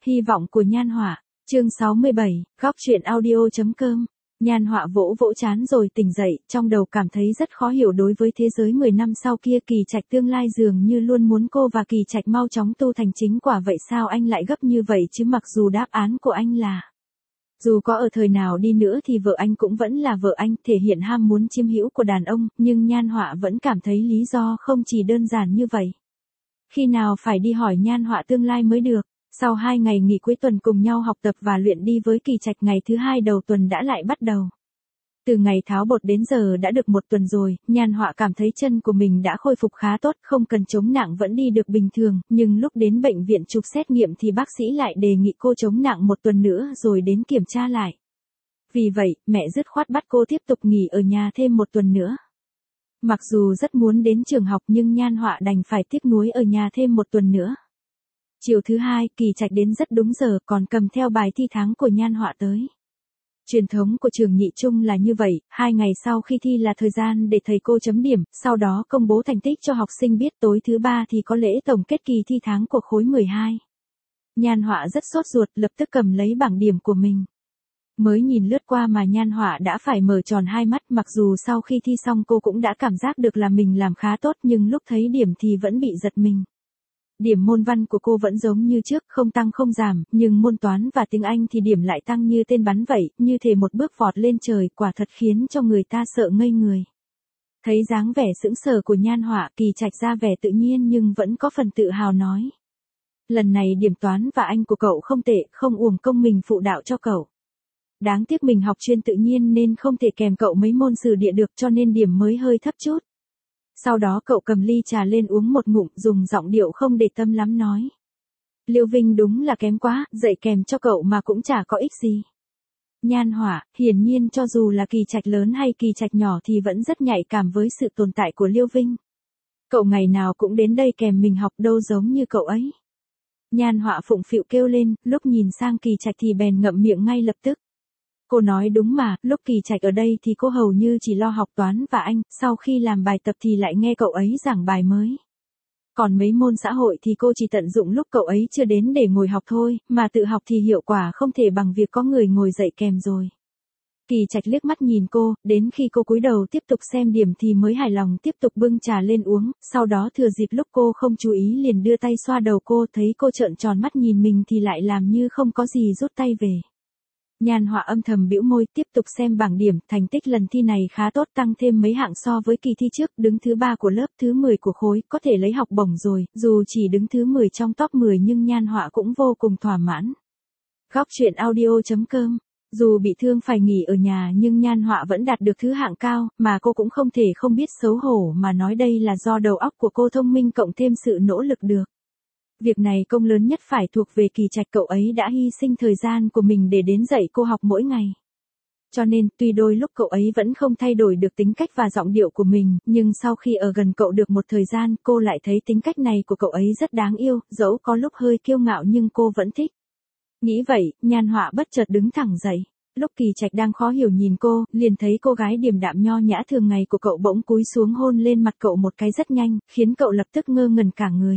Hy vọng của Nhan Họa, chương 67, góc truyện audio.com. Nhan Họa vỗ vỗ trán rồi tỉnh dậy, trong đầu cảm thấy rất khó hiểu đối với thế giới 10 năm sau kia. Kỳ Trạch tương lai dường như luôn muốn cô và Kỳ Trạch mau chóng tu thành chính quả, vậy sao anh lại gấp như vậy chứ? Mặc dù đáp án của anh là dù có ở thời nào đi nữa thì vợ anh cũng vẫn là vợ anh, thể hiện ham muốn chiếm hữu của đàn ông, nhưng Nhan Họa vẫn cảm thấy lý do không chỉ đơn giản như vậy. Khi nào phải đi hỏi Nhan Họa tương lai mới được. Sau 2 ngày nghỉ cuối tuần cùng nhau học tập và luyện đi với Kỳ Trạch, ngày thứ 2 đầu tuần đã lại bắt đầu. Từ ngày tháo bột đến giờ đã được 1 tuần rồi, Nhan Họa cảm thấy chân của mình đã khôi phục khá tốt, không cần chống nặng vẫn đi được bình thường, nhưng lúc đến bệnh viện chụp xét nghiệm thì bác sĩ lại đề nghị cô chống nặng 1 tuần nữa rồi đến kiểm tra lại. Vì vậy, mẹ dứt khoát bắt cô tiếp tục nghỉ ở nhà thêm 1 tuần nữa. Mặc dù rất muốn đến trường học nhưng Nhan Họa đành phải tiếc nuối ở nhà thêm 1 tuần nữa. Chiều thứ 2, Kỳ Trạch đến rất đúng giờ, còn cầm theo bài thi tháng của Nhan Họa tới. Truyền thống của trường nhị trung là như vậy, 2 ngày sau khi thi là thời gian để thầy cô chấm điểm, sau đó công bố thành tích cho học sinh biết, tối thứ 3 thì có lễ tổng kết kỳ thi tháng của khối 12. Nhan Họa rất sốt ruột, lập tức cầm lấy bảng điểm của mình. Mới nhìn lướt qua mà Nhan Họa đã phải mở tròn 2 mắt, mặc dù sau khi thi xong cô cũng đã cảm giác được là mình làm khá tốt, nhưng lúc thấy điểm thì vẫn bị giật mình. Điểm môn văn của cô vẫn giống như trước, không tăng không giảm, nhưng môn toán và tiếng Anh thì điểm lại tăng như tên bắn vậy, như thể một bước vọt lên trời, quả thật khiến cho người ta sợ ngây người. Thấy dáng vẻ sững sờ của Nhan Họa, Kỳ Trạch ra vẻ tự nhiên nhưng vẫn có phần tự hào nói. Lần này điểm toán và Anh của cậu không tệ, không uổng công mình phụ đạo cho cậu. Đáng tiếc mình học chuyên tự nhiên nên không thể kèm cậu mấy môn sử địa được, cho nên điểm mới hơi thấp chút. Sau đó cậu cầm ly trà lên uống một ngụm, dùng giọng điệu không để tâm lắm nói. Liêu Vinh đúng là kém quá, dạy kèm cho cậu mà cũng chả có ích gì. Nhan Họa, hiển nhiên cho dù là Kỳ Trạch lớn hay Kỳ Trạch nhỏ thì vẫn rất nhạy cảm với sự tồn tại của Liêu Vinh. Cậu ngày nào cũng đến đây kèm mình học, đâu giống như cậu ấy. Nhan Họa phụng phịu kêu lên, lúc nhìn sang Kỳ Trạch thì bèn ngậm miệng ngay lập tức. Cô nói đúng mà, lúc Kỳ Trạch ở đây thì cô hầu như chỉ lo học toán và Anh, sau khi làm bài tập thì lại nghe cậu ấy giảng bài mới. Còn mấy môn xã hội thì cô chỉ tận dụng lúc cậu ấy chưa đến để ngồi học thôi, mà tự học thì hiệu quả không thể bằng việc có người ngồi dạy kèm rồi. Kỳ Trạch liếc mắt nhìn cô, đến khi cô cúi đầu tiếp tục xem điểm thì mới hài lòng tiếp tục bưng trà lên uống, sau đó thừa dịp lúc cô không chú ý liền đưa tay xoa đầu cô, thấy cô trợn tròn mắt nhìn mình thì lại làm như không có gì rút tay về. Nhan Họa âm thầm bĩu môi, tiếp tục xem bảng điểm, thành tích lần thi này khá tốt, tăng thêm mấy hạng so với kỳ thi trước, đứng thứ 3 của lớp, thứ 10 của khối, có thể lấy học bổng rồi, dù chỉ đứng thứ 10 trong top 10 nhưng Nhan Họa cũng vô cùng thỏa mãn. Góc truyện audio.com. Dù bị thương phải nghỉ ở nhà nhưng Nhan Họa vẫn đạt được thứ hạng cao, mà cô cũng không thể không biết xấu hổ mà nói đây là do đầu óc của cô thông minh cộng thêm sự nỗ lực được. Việc này công lớn nhất phải thuộc về Kỳ Trạch, cậu ấy đã hy sinh thời gian của mình để đến dạy cô học mỗi ngày. Cho nên, tuy đôi lúc cậu ấy vẫn không thay đổi được tính cách và giọng điệu của mình, nhưng sau khi ở gần cậu được một thời gian, cô lại thấy tính cách này của cậu ấy rất đáng yêu, dẫu có lúc hơi kiêu ngạo nhưng cô vẫn thích. Nghĩ vậy, Nhan Họa bất chợt đứng thẳng dậy. Lúc Kỳ Trạch đang khó hiểu nhìn cô, liền thấy cô gái điềm đạm nho nhã thường ngày của cậu bỗng cúi xuống hôn lên mặt cậu một cái rất nhanh, khiến cậu lập tức ngơ ngẩn cả người.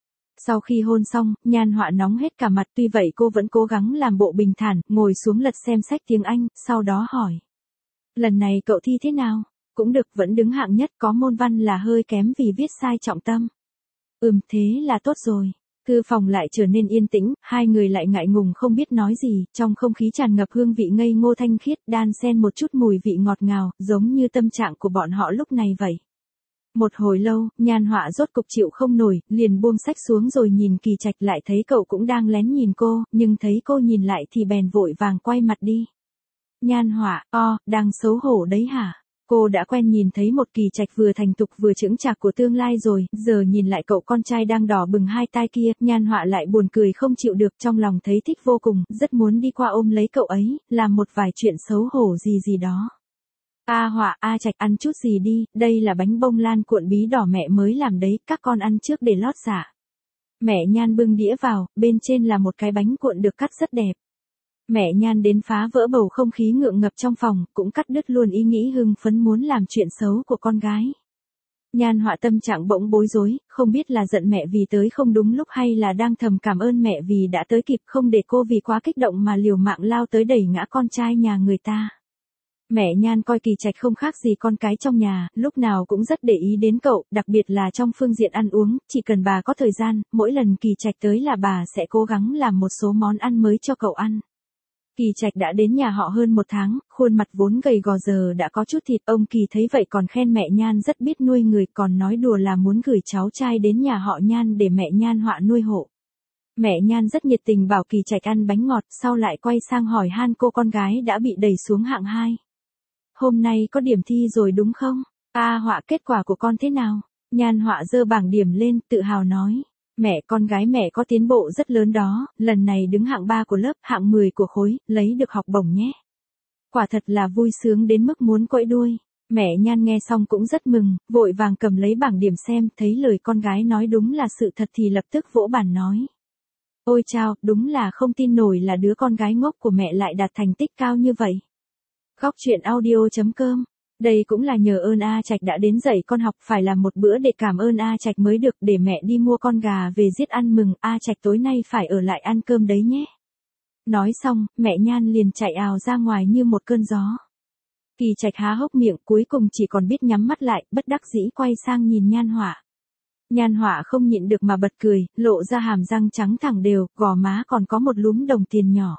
Sau khi hôn xong, Nhan Họa nóng hết cả mặt, tuy vậy cô vẫn cố gắng làm bộ bình thản, ngồi xuống lật xem sách tiếng Anh, sau đó hỏi. Lần này cậu thi thế nào? Cũng được, vẫn đứng hạng nhất, có môn văn là hơi kém vì viết sai trọng tâm. Thế là tốt rồi. Thư phòng lại trở nên yên tĩnh, hai người lại ngại ngùng không biết nói gì, trong không khí tràn ngập hương vị ngây ngô thanh khiết, đan xen một chút mùi vị ngọt ngào, giống như tâm trạng của bọn họ lúc này vậy. Một hồi lâu, Nhan Họa rốt cục chịu không nổi, liền buông sách xuống rồi nhìn Kỳ Trạch, lại thấy cậu cũng đang lén nhìn cô, nhưng thấy cô nhìn lại thì bèn vội vàng quay mặt đi. Nhan Họa, đang xấu hổ đấy hả? Cô đã quen nhìn thấy một Kỳ Trạch vừa thành thục vừa chững chạc của tương lai rồi, giờ nhìn lại cậu con trai đang đỏ bừng hai tai kia, Nhan Họa lại buồn cười không chịu được, trong lòng thấy thích vô cùng, rất muốn đi qua ôm lấy cậu ấy, làm một vài chuyện xấu hổ gì đó. Họa, Trạch ăn chút gì đi, đây là bánh bông lan cuộn bí đỏ mẹ mới làm đấy, các con ăn trước để lót dạ. Mẹ Nhan bưng đĩa vào, bên trên là một cái bánh cuộn được cắt rất đẹp. Mẹ Nhan đến phá vỡ bầu không khí ngượng ngập trong phòng, cũng cắt đứt luôn ý nghĩ hưng phấn muốn làm chuyện xấu của con gái. Nhan Họa tâm trạng bỗng bối rối, không biết là giận mẹ vì tới không đúng lúc hay là đang thầm cảm ơn mẹ vì đã tới kịp không để cô vì quá kích động mà liều mạng lao tới đẩy ngã con trai nhà người ta. Mẹ Nhan coi Kỳ Trạch không khác gì con cái trong nhà, lúc nào cũng rất để ý đến cậu, đặc biệt là trong phương diện ăn uống, chỉ cần bà có thời gian, mỗi lần Kỳ Trạch tới là bà sẽ cố gắng làm một số món ăn mới cho cậu ăn. Kỳ Trạch đã đến nhà họ hơn 1 tháng, khuôn mặt vốn gầy gò giờ đã có chút thịt, ông Kỳ thấy vậy còn khen mẹ Nhan rất biết nuôi người, còn nói đùa là muốn gửi cháu trai đến nhà họ Nhan để mẹ Nhan Họa nuôi hộ. Mẹ Nhan rất nhiệt tình bảo Kỳ Trạch ăn bánh ngọt, sau lại quay sang hỏi han cô con gái đã bị đẩy xuống hạng 2. Hôm nay có điểm thi rồi đúng không? Họa kết quả của con thế nào? Nhan Họa giơ bảng điểm lên, tự hào nói. Mẹ con gái mẹ có tiến bộ rất lớn đó, lần này đứng hạng 3 của lớp, hạng 10 của khối, lấy được học bổng nhé. Quả thật là vui sướng đến mức muốn quẫy đuôi. Mẹ Nhan nghe xong cũng rất mừng, vội vàng cầm lấy bảng điểm xem, thấy lời con gái nói đúng là sự thật thì lập tức vỗ bàn nói. Ôi chao, đúng là không tin nổi là đứa con gái ngốc của mẹ lại đạt thành tích cao như vậy. Góc truyện audio.com. Đây cũng là nhờ ơn A Trạch đã đến dạy con học, phải làm một bữa để cảm ơn A Trạch mới được, để mẹ đi mua con gà về giết ăn mừng, A Trạch tối nay phải ở lại ăn cơm đấy nhé. Nói xong, mẹ Nhan liền chạy ào ra ngoài như một cơn gió. Kỳ Trạch há hốc miệng, cuối cùng chỉ còn biết nhắm mắt lại, bất đắc dĩ quay sang nhìn Nhan Họa. Nhan Họa không nhịn được mà bật cười, lộ ra hàm răng trắng thẳng đều, gò má còn có một lúm đồng tiền nhỏ.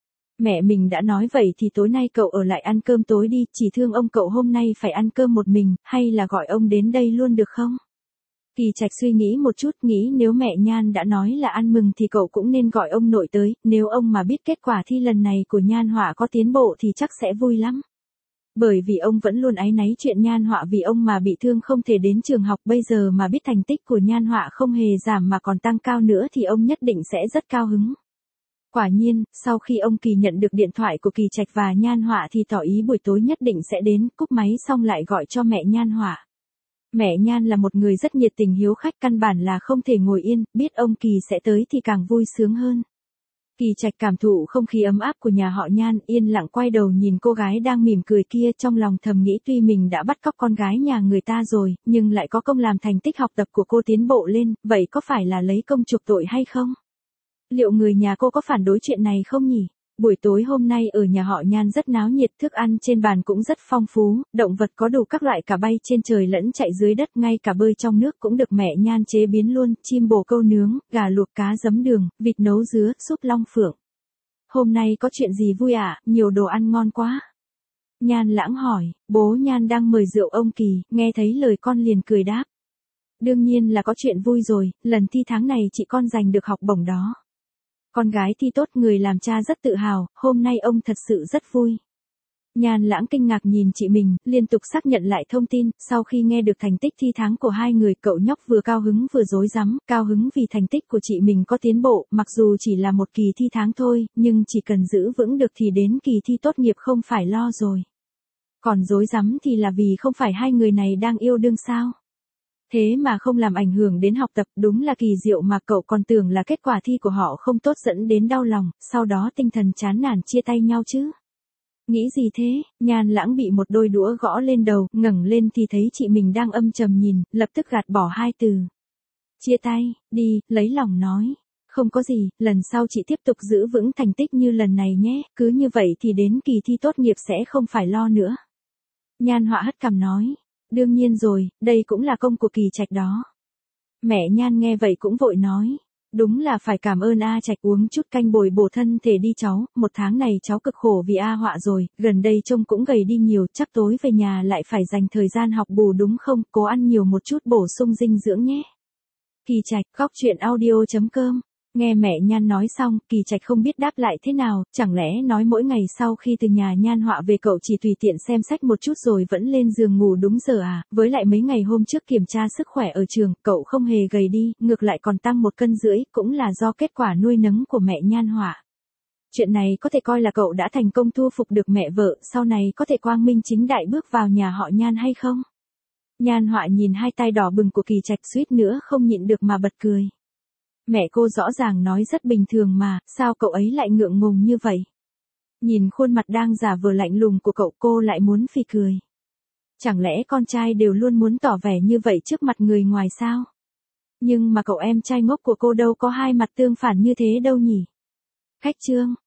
Mẹ mình đã nói vậy thì tối nay cậu ở lại ăn cơm tối đi, chỉ thương ông cậu hôm nay phải ăn cơm một mình, hay là gọi ông đến đây luôn được không? Kỳ Trạch suy nghĩ một chút, nghĩ nếu mẹ Nhan đã nói là ăn mừng thì cậu cũng nên gọi ông nội tới, nếu ông mà biết kết quả thi lần này của Nhan Họa có tiến bộ thì chắc sẽ vui lắm. Bởi vì ông vẫn luôn áy náy chuyện Nhan Họa vì ông mà bị thương không thể đến trường học, bây giờ mà biết thành tích của Nhan Họa không hề giảm mà còn tăng cao nữa thì ông nhất định sẽ rất cao hứng. Quả nhiên, sau khi ông Kỳ nhận được điện thoại của Kỳ Trạch và Nhan Họa thì tỏ ý buổi tối nhất định sẽ đến, cúp máy xong lại gọi cho mẹ Nhan Họa. Mẹ Nhan là một người rất nhiệt tình hiếu khách, căn bản là không thể ngồi yên, biết ông Kỳ sẽ tới thì càng vui sướng hơn. Kỳ Trạch cảm thụ không khí ấm áp của nhà họ Nhan, yên lặng quay đầu nhìn cô gái đang mỉm cười kia, trong lòng thầm nghĩ tuy mình đã bắt cóc con gái nhà người ta rồi, nhưng lại có công làm thành tích học tập của cô tiến bộ lên, vậy có phải là lấy công chuộc tội hay không? Liệu người nhà cô có phản đối chuyện này không nhỉ? Buổi tối hôm nay ở nhà họ Nhan rất náo nhiệt, thức ăn trên bàn cũng rất phong phú, động vật có đủ các loại, cả bay trên trời lẫn chạy dưới đất, ngay cả bơi trong nước cũng được mẹ Nhan chế biến luôn, chim bồ câu nướng, gà luộc, cá giấm đường, vịt nấu dứa, súp long phượng. Hôm nay có chuyện gì vui ạ? Nhiều đồ ăn ngon quá. Nhan Lãng hỏi, bố Nhan đang mời rượu ông Kỳ, nghe thấy lời con liền cười đáp. Đương nhiên là có chuyện vui rồi, lần thi tháng này chị con giành được học bổng đó. Con gái thi tốt, người làm cha rất tự hào, hôm nay ông thật sự rất vui. Nhan Lãng kinh ngạc nhìn chị mình, liên tục xác nhận lại thông tin, sau khi nghe được thành tích thi tháng của hai người, cậu nhóc vừa cao hứng vừa rối rắm, cao hứng vì thành tích của chị mình có tiến bộ, mặc dù chỉ là một kỳ thi tháng thôi, nhưng chỉ cần giữ vững được thì đến kỳ thi tốt nghiệp không phải lo rồi. Còn rối rắm thì là vì không phải hai người này đang yêu đương sao? Thế mà không làm ảnh hưởng đến học tập, đúng là kỳ diệu mà, cậu còn tưởng là kết quả thi của họ không tốt dẫn đến đau lòng, sau đó tinh thần chán nản chia tay nhau chứ. Nghĩ gì thế? Nhan Lãng bị một đôi đũa gõ lên đầu, ngẩng lên thì thấy chị mình đang âm trầm nhìn, lập tức gạt bỏ hai từ. Chia tay, đi, lấy lòng nói. Không có gì, lần sau chị tiếp tục giữ vững thành tích như lần này nhé, cứ như vậy thì đến kỳ thi tốt nghiệp sẽ không phải lo nữa. Nhan Họa hất cằm nói. Đương nhiên rồi, đây cũng là công của Kỳ Trạch đó. Mẹ Nhan nghe vậy cũng vội nói. Đúng là phải cảm ơn A Trạch, uống chút canh bồi bổ thân thể đi cháu, 1 tháng này cháu cực khổ vì A Họa rồi, gần đây trông cũng gầy đi nhiều, chắc tối về nhà lại phải dành thời gian học bù đúng không, cố ăn nhiều một chút bổ sung dinh dưỡng nhé. Kỳ Trạch, góc truyện audio.com. Nghe mẹ Nhan nói xong, Kỳ Trạch không biết đáp lại thế nào, chẳng lẽ nói mỗi ngày sau khi từ nhà Nhan Họa về cậu chỉ tùy tiện xem sách một chút rồi vẫn lên giường ngủ đúng giờ à, với lại mấy ngày hôm trước kiểm tra sức khỏe ở trường, cậu không hề gầy đi, ngược lại còn tăng 1,5 cân, cũng là do kết quả nuôi nấng của mẹ Nhan Họa. Chuyện này có thể coi là cậu đã thành công thu phục được mẹ vợ, sau này có thể quang minh chính đại bước vào nhà họ Nhan hay không? Nhan Họa nhìn hai tay đỏ bừng của Kỳ Trạch suýt nữa không nhịn được mà bật cười. Mẹ cô rõ ràng nói rất bình thường mà, sao cậu ấy lại ngượng ngùng như vậy? Nhìn khuôn mặt đang giả vờ lạnh lùng của cậu, cô lại muốn phì cười. Chẳng lẽ con trai đều luôn muốn tỏ vẻ như vậy trước mặt người ngoài sao? Nhưng mà cậu em trai ngốc của cô đâu có hai mặt tương phản như thế đâu nhỉ? Khách Trương,